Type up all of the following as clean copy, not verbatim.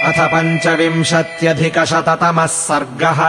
अथ 25,000 सर्गः।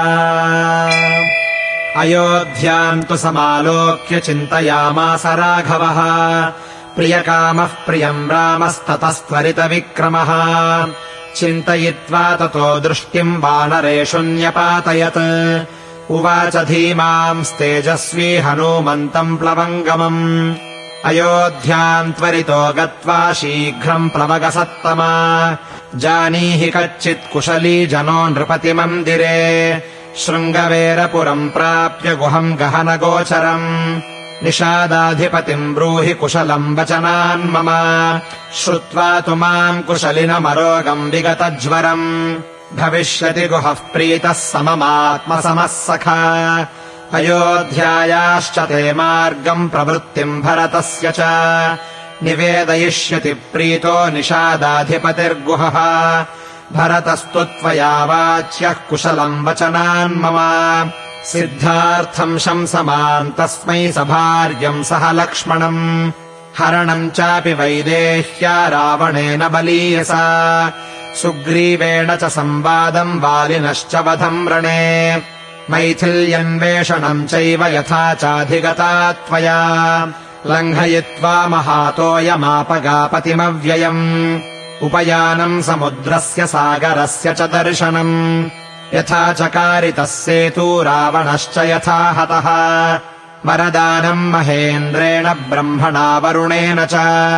अयोध्याम् तु समालोक्य चिन्तयामास राघवः। प्रियकामः प्रियम् रामस्ततस्त्वरितविक्रमः। चिन्तयित्वा ततो दृष्टिम् वानरेषु न्यपातयत्। उवाच धीमांस्तेजस्वी हनूमन्तम् प्लवङ्गमम्। अयोध्याम् त्वरितो गत्वा शीघ्रम् प्लवगसत्तमा। जानीहि कच्चित् कुशली जनो नृपतिमन्दिरे। शृङ्गवेरपुरम् प्राप्य गुहम् गहनगोचरम्। निषादाधिपतिम् ब्रूहि कुशलम् वचनान् मम। श्रुत्वा तु माम् कुशलिनमरोगम् विगतज्वरम्। भविष्यति गुहः प्रीतः सममात्मसमः सखा। अयोध्यायाश्च ते मार्गम् प्रवृत्तिम् भरतस्य च। निवेदयिष्यति प्रीतो निषादाधिपतिर्गुहः। भरतस्तु त्वया वाच्यः कुशलम् वचनान् मम। सिद्धार्थम् शंसमान् तस्मै सभार्यम् सह लक्ष्मणम्। हरणम् चापि वैदेह्या रावणेन बलीयसा। सुग्रीवेण च संवादम् वालिनश्च वधम् रणे। मैथिल्यन्वेषणम् चैव यथा चाधिगता त्वया। लङ्घयित्वा महातोयमापगापतिमव्ययम्। उपयानम् समुद्रस्य सागरस्य च दर्शनम्। यथा चकारितः सेतू रावणश्च यथा हतः। वरदानम् महेन्द्रेण ब्रह्मणा वरुणेन च।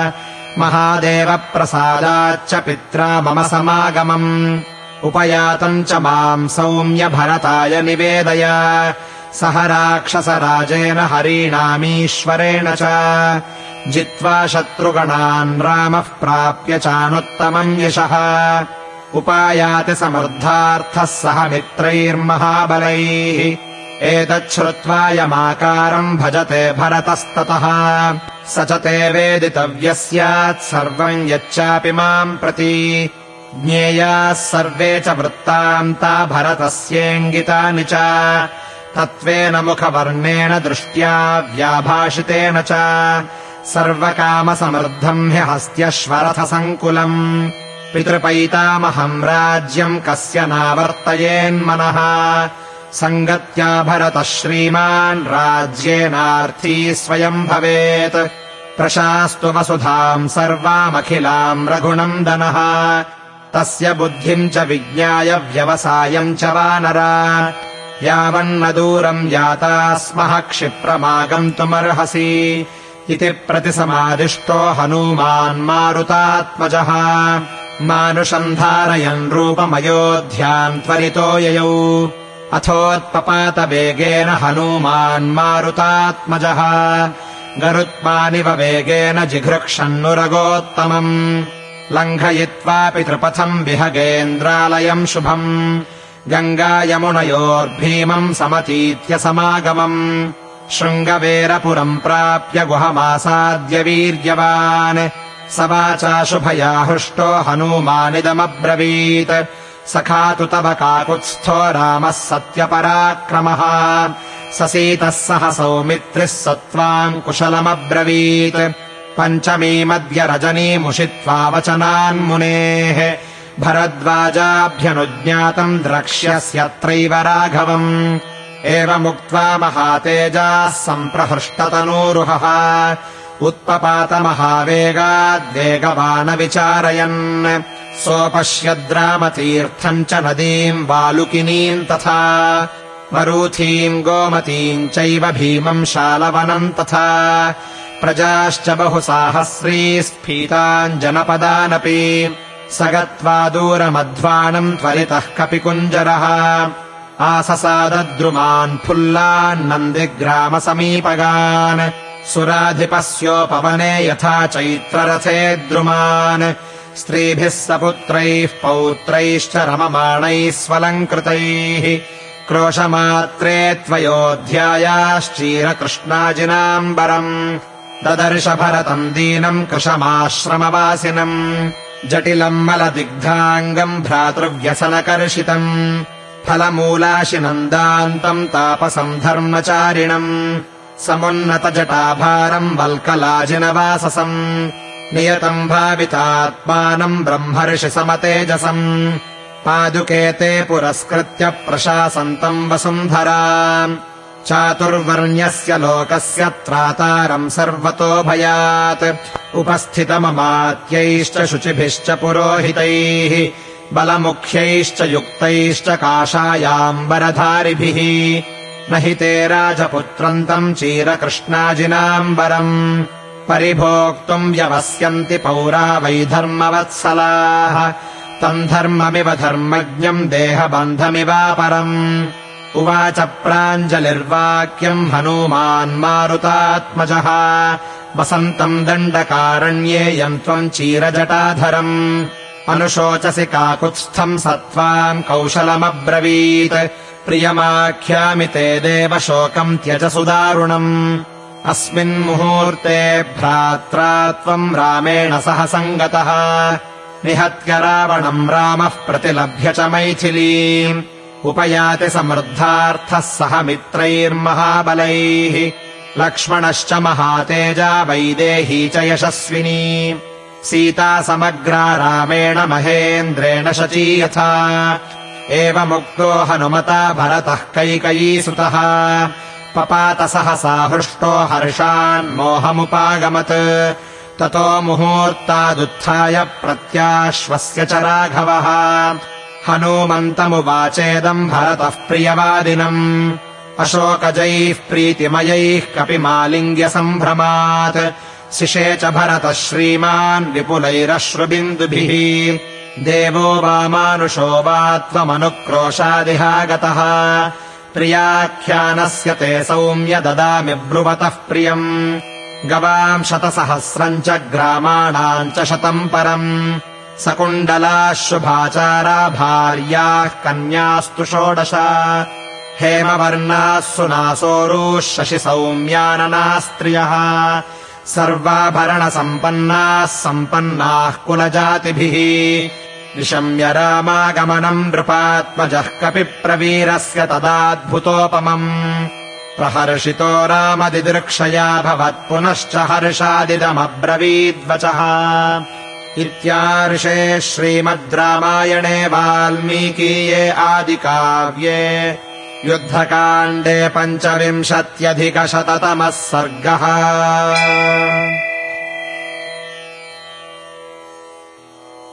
महादेवप्रसादाच्च पित्रा मम समागमम्। उपयातम् च माम् सौम्य भरताय निवेदय। सह राक्षसराजेन हरीणामीश्वरेण च। जित्वा शत्रुगणान् रामः प्राप्य चानुत्तमम् यशः। उपायाति समर्थार्थः सह मित्रैर्महाबलैः। एतच्छ्रुत्वा यमाकारम् भजते भरतस्ततः। स च ते वेदितव्यः स्यात् सर्वम् यच्चापि माम् प्रति। ज्ञेयाः सर्वे च वृत्तान्ता भरतस्येङ्गितानि च। तत्त्वेन मुखवर्णेन दृष्ट्या व्याभाषितेन च। सर्वकामसमृद्धम् हि हस्त्यश्वरथसङ्कुलम्। पितृपैतामहम् राज्यम् कस्य नावर्तयेन्मनः। सङ्गत्या भरतः श्रीमान् राज्येनार्थी स्वयम् भवेत्। प्रशास्तु वसुधाम् सर्वामखिलाम् रघुनन्दनः। तस्य बुद्धिम् च विज्ञाय व्यवसायम् च वानरा। यावन्न दूरम् याता स्मः क्षिप्रमागन्तुमर्हसि। इति प्रतिसमादिष्टो हनूमान् मारुतात्मजः। मानुषम् धारयन् रूपमयोध्याम् त्वरितो ययौ। अथोत्पपातवेगेन हनूमान् मारुतात्मजः। गरुत्मानिव वेगेन जिघृक्षन्नुरगोत्तमम्। लङ्घयित्वा पितृपथम् विहगेन्द्रालयम् शुभम्। गङ्गायमुनयोर्भीमम् समतीत्य समागमम्। शृङ्गवेरपुरम् प्राप्य गुहमासाद्य वीर्यवान्। स वाचा शुभया हृष्टो हनूमानिदमब्रवीत्। सखा तु तव काकुत्स्थो रामः सत्यपराक्रमः। स सीतः सह सौमित्रिः स त्वाम् कुशलमब्रवीत्। पञ्चमीमद्य रजनीमुषित्वा वचनान्मुनेः। भरद्वाजाभ्यनुज्ञातम् द्रक्ष्यस्यत्रैव राघवम्। एवमुक्त्वा महातेजाः सम्प्रहृष्टतनूरुहः। उत्पपातमहावेगाद्वेगवानविचारयन्। सोपश्यद्रामतीर्थम् च नदीम् वालुकिनीम् तथा। मरूथीम् गोमतीम् चैव भीमम् शालवनम् तथा। प्रजाश्च बहुसाहस्री स्फीतान् जनपदानपि। स गत्वा दूरमध्वानम् त्वरितः कपिकुञ्जरः। आससादद्रुमान् फुल्लान् नन्दिग्रामसमीपगान्। सुराधिपस्योपवने यथा चैत्ररथे द्रुमान्। स्त्रीभिः सपुत्रैः पौत्रैश्च रममाणैः स्वलङ्कृतैः। क्रोशमात्रे त्वयोध्यायाश्चीरकृष्णाजिनाम्बरम्। ददर्श भरतम् दीनम् कृशमाश्रमवासिनम्। जटिलम् मलदिग्धाङ्गम् भ्रातृव्यसनकर्षितम्। फलमूलाशिनन्दान्तम् तापसम् धर्मचारिणम्। समुन्नतजटाभारम् वल्कलाजिनवाससम्। नियतम् भावितात्मानम् ब्रह्मर्षि समतेजसम्। पादुके ते पुरस्कृत्य प्रशासन्तम् वसुन्धरा चातुर्वर्ण्यस्य लोकस्य त्रातारम् सर्वतो भयात् उपस्थितममात्यैश्च शुचिभिश्च पुरोहितैः बलमुख्यैश्च युक्तैश्च काषायाम्बरधारिभिः न हि ते राजपुत्रम् तम् चीरकृष्णाजिनाम्बरम् परिभोक्तुम् व्यवस्यन्ति पौरा वै धर्मवत्सलाः तम् धर्ममिव धर्मज्ञम् देहबन्धमिवापरम् उवाच प्राञ्जलिर्वाक्यम् हनूमान् मारुतात्मजः वसन्तम् दण्डकारण्ये यम् त्वम् चीरजटाधरम् अनुशोचसि काकुत्स्थम् सत्त्वाम् कौशलमब्रवीत् प्रियमाख्यामि ते देव शोकम् त्यज सुदारुणम् अस्मिन्मुहूर्ते भ्रात्रा त्वम् रामेण सह सङ्गतः निहत्य रावणम् रामः प्रतिलभ्य च मैथिलीम् उपयाति समृद्धार्थः सह मित्रैर्महाबलैः लक्ष्मणश्च महातेजा वैदेही च यशस्विनी सीता समग्रा रामेण महेन्द्रेण शची यथा एवमुक्तो हनुमता भरतः कैकयीसुतः पपात सहसा हृष्टो हर्षान्मोहमुपागमत् ततो मुहूर्तादुत्थाय प्रत्याश्वस्य च राघवः हनूमन्तमुवाचेदम् भरतः प्रियवादिनम् अशोकजैः प्रीतिमयैः कपिमालिङ्ग्यसम्भ्रमात् शिशे च भरतः श्रीमान् विपुलैरश्रुबिन्दुभिः देवो वा मानुषो वा त्वमनुक्रोशादिहागतः प्रियाख्यानस्य ते सौम्य ददामि ब्रुवतः प्रियम् गवाम् 100 च ग्रामाणाम् च 100 परम् सकुण्डलाः शुभाचारा भार्याः कन्यास्तु 16 हेमवर्णाः सुनासोरुः शशिसौम्याननाः स्त्रियः सर्वाभरणसम्पन्नाः सम्पन्नाः कुलजातिभिः निशम्य रामागमनम् नृपात्मजः कपिप्रवीरस्य तदाद्भुतोपमम् प्रहर्षितो रामदिदृक्षया भवत्पुनश्च हर्षादिदमब्रवीद्वचः इत्यार्षे श्रीमद् रामायणे वाल्मीकीये आदिकाव्ये युद्धकाण्डे 25 सर्गः।